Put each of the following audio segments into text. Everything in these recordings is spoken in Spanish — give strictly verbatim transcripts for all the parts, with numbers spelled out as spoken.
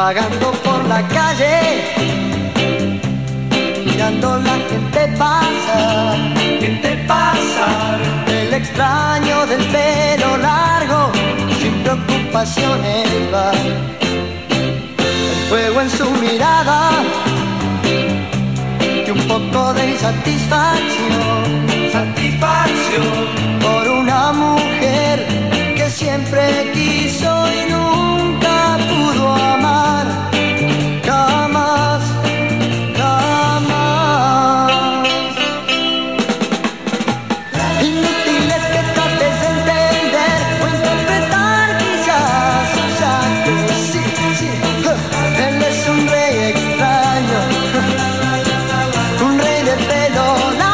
vagando por la calle, mirando la gente pasar, gente pasar, el extraño del pelo largo, sin preocupaciones va, el fuego en su mirada y un poco de insatisfacción, satisfacción por una mujer que siempre quiso y nunca pudo amar, jamás, jamás. Inútil es que trates de entender o interpretar quizás sus actos, sí, sí. Él es un rey extraño, un rey de pelo largo.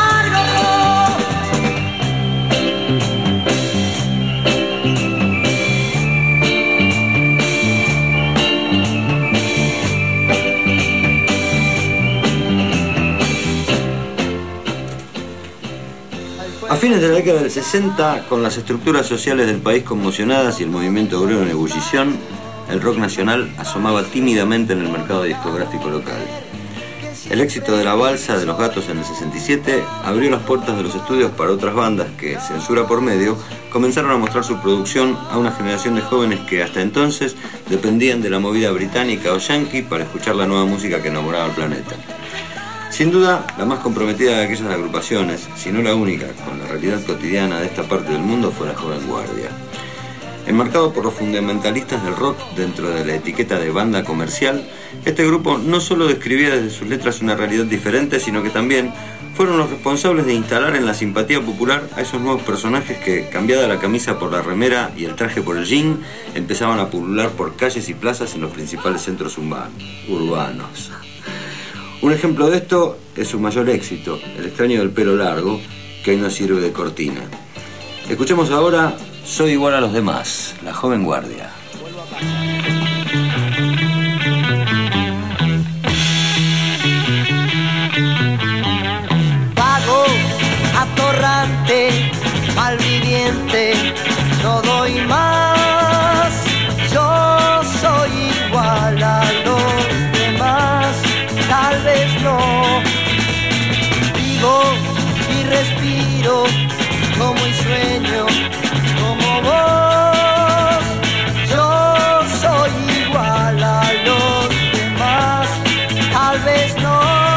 A fines de la década del sesenta, con las estructuras sociales del país conmocionadas y el movimiento obrero en ebullición, el rock nacional asomaba tímidamente en el mercado discográfico local. El éxito de La Balsa de los Gatos en el sesenta y siete abrió las puertas de los estudios para otras bandas que, censura por medio, comenzaron a mostrar su producción a una generación de jóvenes que hasta entonces dependían de la movida británica o yankee para escuchar la nueva música que enamoraba al planeta. Sin duda, la más comprometida de aquellas agrupaciones, si no la única, con la realidad cotidiana de esta parte del mundo, fue la Joven Guardia. Enmarcado por los fundamentalistas del rock dentro de la etiqueta de banda comercial, este grupo no solo describía desde sus letras una realidad diferente, sino que también fueron los responsables de instalar en la simpatía popular a esos nuevos personajes que, cambiada la camisa por la remera y el traje por el jean, empezaban a pulular por calles y plazas en los principales centros urbanos. Un ejemplo de esto es su mayor éxito, El extraño del pelo largo, que hoy nos sirve de cortina. Escuchemos ahora Soy igual a los demás, La Joven Guardia. Vago, atorrante, malviviente, no doy más. Yo soy igual a los demás, tal vez no. Vivo y respiro como un sueño, como vos. Yo soy igual a los demás, tal vez no.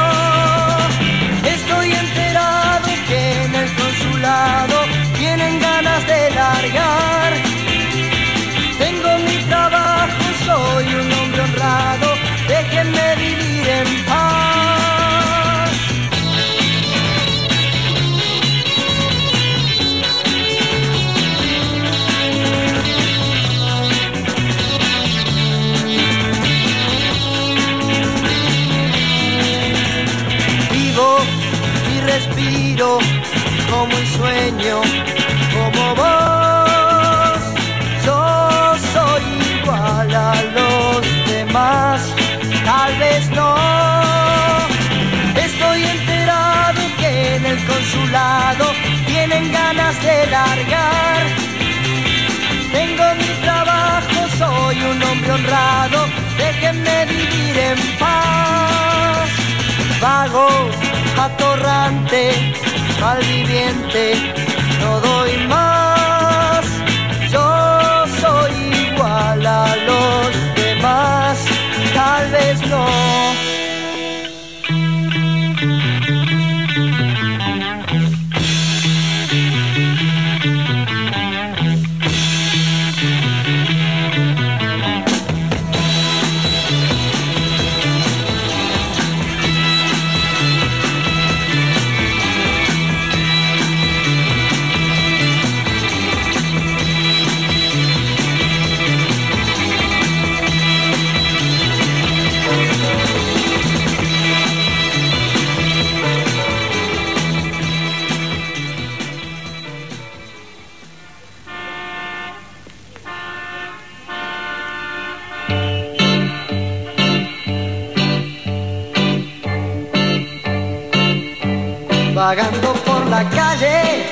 Estoy enterado que en el consulado tienen ganas de largar. Tengo mi trabajo, soy un hombre honrado, déjenme vivir en paz. Respiro como un sueño, como vos. Yo soy igual a los demás, tal vez no. Estoy enterado que en el consulado tienen ganas de largar. Tengo mi trabajo, soy un hombre honrado, déjenme vivir en paz. Vago, atorrante, malviviente, no doy más. Yo soy igual a los demás, tal vez no. Vagando por la calle.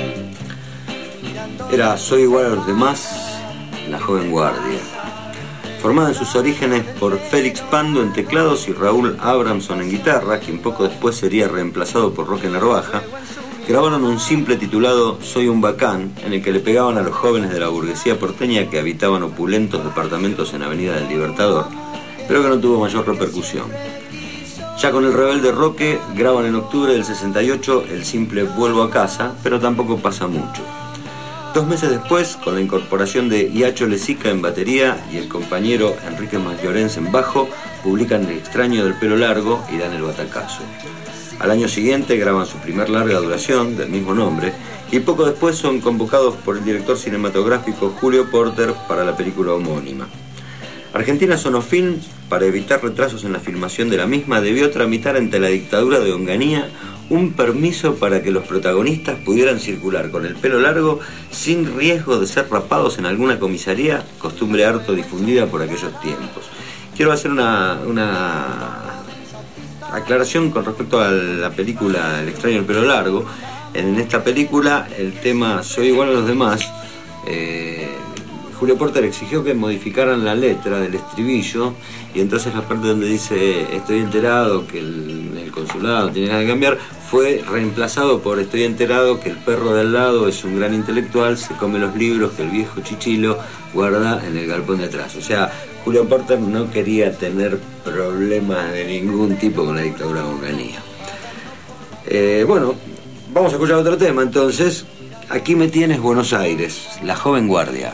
Era Soy igual a los demás, La Joven Guardia. Formada en sus orígenes por Félix Pando en teclados y Raúl Abramson en guitarra, quien poco después sería reemplazado por Roque Narvaja, grabaron un simple titulado Soy un bacán, en el que le pegaban a los jóvenes de la burguesía porteña que habitaban opulentos departamentos en Avenida del Libertador, pero que no tuvo mayor repercusión. Ya con el rebelde Roque graban en octubre del sesenta y ocho el simple Vuelvo a casa, pero tampoco pasa mucho. Dos meses después, con la incorporación de Iacho Lezica en batería y el compañero Enrique Magliorenz en bajo, publican El extraño del pelo largo y dan el batacazo. Al año siguiente graban su primer larga duración, del mismo nombre, y poco después son convocados por el director cinematográfico Julio Porter para la película homónima. Argentina Sonofilm, para evitar retrasos en la filmación de la misma, debió tramitar ante la dictadura de Onganía un permiso para que los protagonistas pudieran circular con el pelo largo sin riesgo de ser rapados en alguna comisaría, costumbre harto difundida por aquellos tiempos. Quiero hacer una, una aclaración con respecto a la película El extraño del pelo largo. En esta película el tema Soy igual a los demás, eh, Julio Porter exigió que modificaran la letra del estribillo, y entonces la parte donde dice estoy enterado que el, el consulado tiene que cambiar fue reemplazado por estoy enterado que el perro de al lado es un gran intelectual, se come los libros que el viejo chichilo guarda en el galpón de atrás. O sea, Julio Porter no quería tener problemas de ningún tipo con la dictadura de Onganía. Eh, bueno, vamos a escuchar otro tema entonces. Aquí me tienes, Buenos Aires, La joven guardia.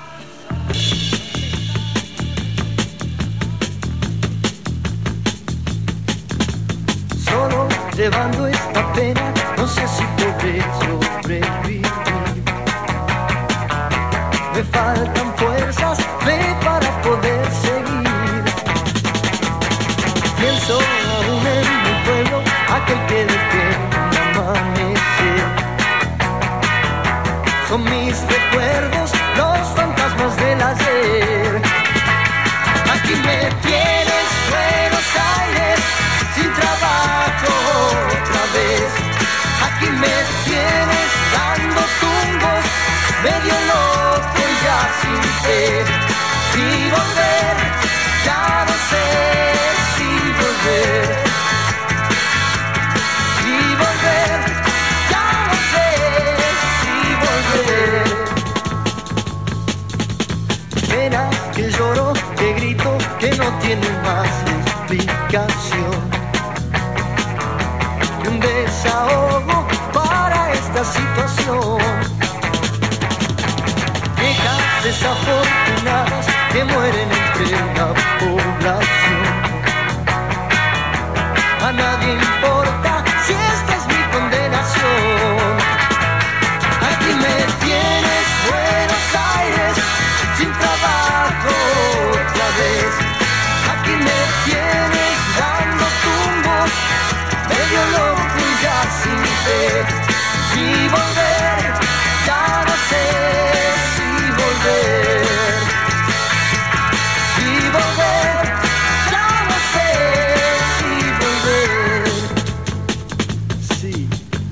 Solo llevando esta pena, no sé si podré sobrevivir. Me faltan fuerzas, fe para poder seguir. Pienso aún en mi pueblo, aquel que detiene amanecer. Son mis recuerdos, los fantasmas del ayer. Aquí me tienes, Buenos Aires, sin trabajo otra vez. Aquí me tienes dando tumbos, medio loco y ya sin fe. Y volver, ya no sé si volver. Y volver, ya no sé si volver. Penas que lloro, que grito, que no tienen más explicación. Un desahogo para esta situación. Viejas desafortunadas que mueren entre la población. A nadie importa si esta es mi condenación. Aquí me tienes, Buenos Aires, sin trabajo otra vez. Aquí me tienes dando tumbos, medio loco y ya sin fe. Y volver, ya no sé si volver. Y volver, ya no sé si volver. Sí.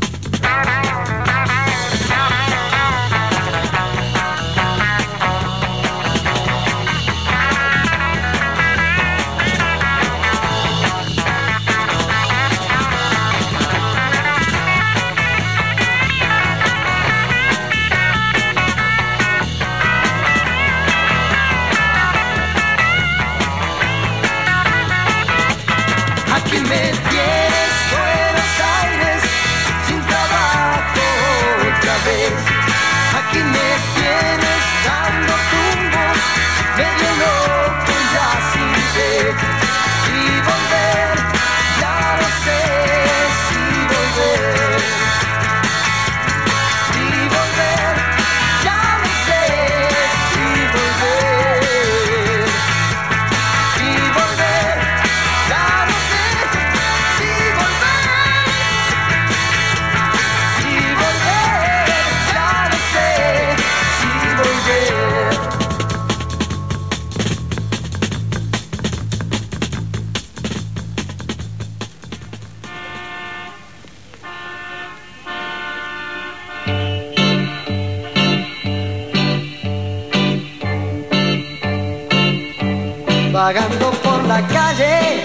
Aquí me tienes, Buenos Aires, sin trabajo otra vez. Aquí me tienes dando tumbos, medio loco y ya sin fe. Y volver, ya no sé si volver. Y volver, ya no sé si volver. Y volver, ya no sé si volver. vagando por la calle,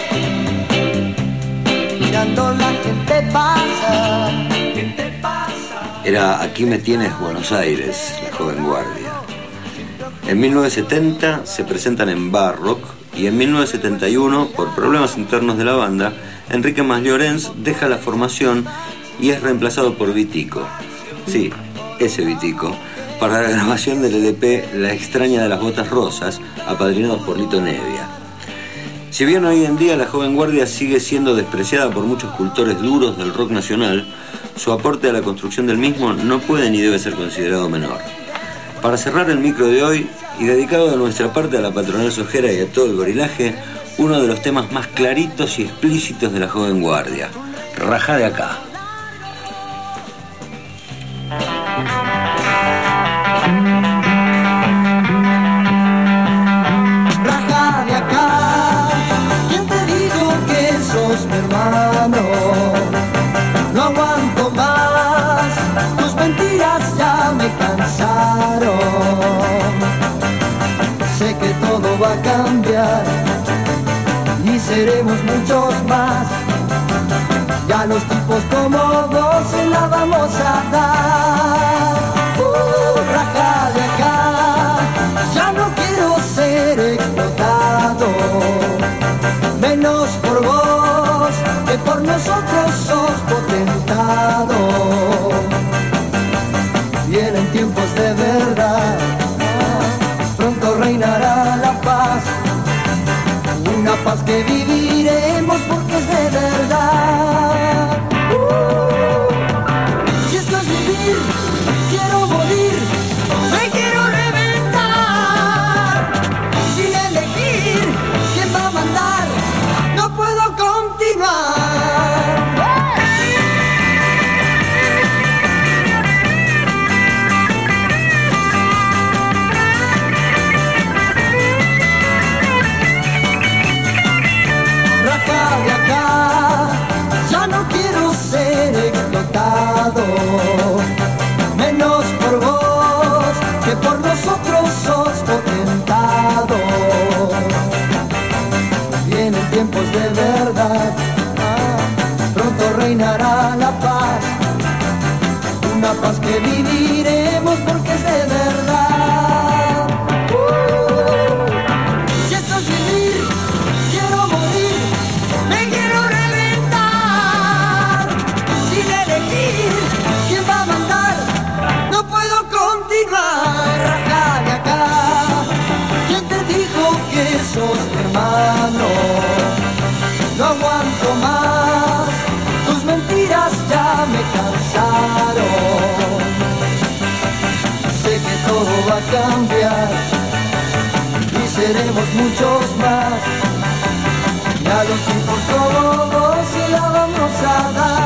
mirando la gente pasar. ¿Qué pasa? Era Aquí me tienes, Buenos Aires, la joven guardia. En mil novecientos setenta se presentan en Barrock y en mil novecientos setenta y uno, por problemas internos de la banda, Enrique Mas-Llorens deja la formación y es reemplazado por Vitico. Sí, ese Vitico, para la grabación del L P La extraña de las botas rosas, apadrinados por Lito Nevia. Si bien hoy en día la joven guardia sigue siendo despreciada por muchos cultores duros del rock nacional, su aporte a la construcción del mismo no puede ni debe ser considerado menor. Para cerrar el micro de hoy, y dedicado de nuestra parte a la patronal sojera y a todo el gorilaje, uno de los temas más claritos y explícitos de la joven guardia, Rajá de acá. Raja de acá, ¿quién te dijo que sos mi hermano? No aguanto más, tus mentiras ya me cansaron. Sé que todo va a cambiar y seremos muchos más. Ya los tipos como vos se la vamos a dar. Uh, raja de acá, ya no quiero ser explotado, menos por vos, que por nosotros sos potentado. Vienen tiempos de verdad, pronto reinará la paz, una paz que viviremos porque es de verdad. Uh, si esto es vivir, quiero morir, me quiero reventar, sin elegir quién va a mandar, no puedo continuar. Raja de acá, ya no quiero ser explotado, menos por vos, que por nosotros sos potentado. Vienen tiempos de verdad, pronto reinará la paz, una paz que viviremos porque es de verdad. Uh, si esto es vivir, quiero morir, me quiero reventar, sin elegir quién va a mandar, no puedo continuar. Raja de acá, ¿quién te dijo que sos mi hermano? No aguanto más, tus mentiras ya me cansaron. Sé que todo va a cambiar y seremos muchos más. Ya los tipos como vos se la vamos a dar.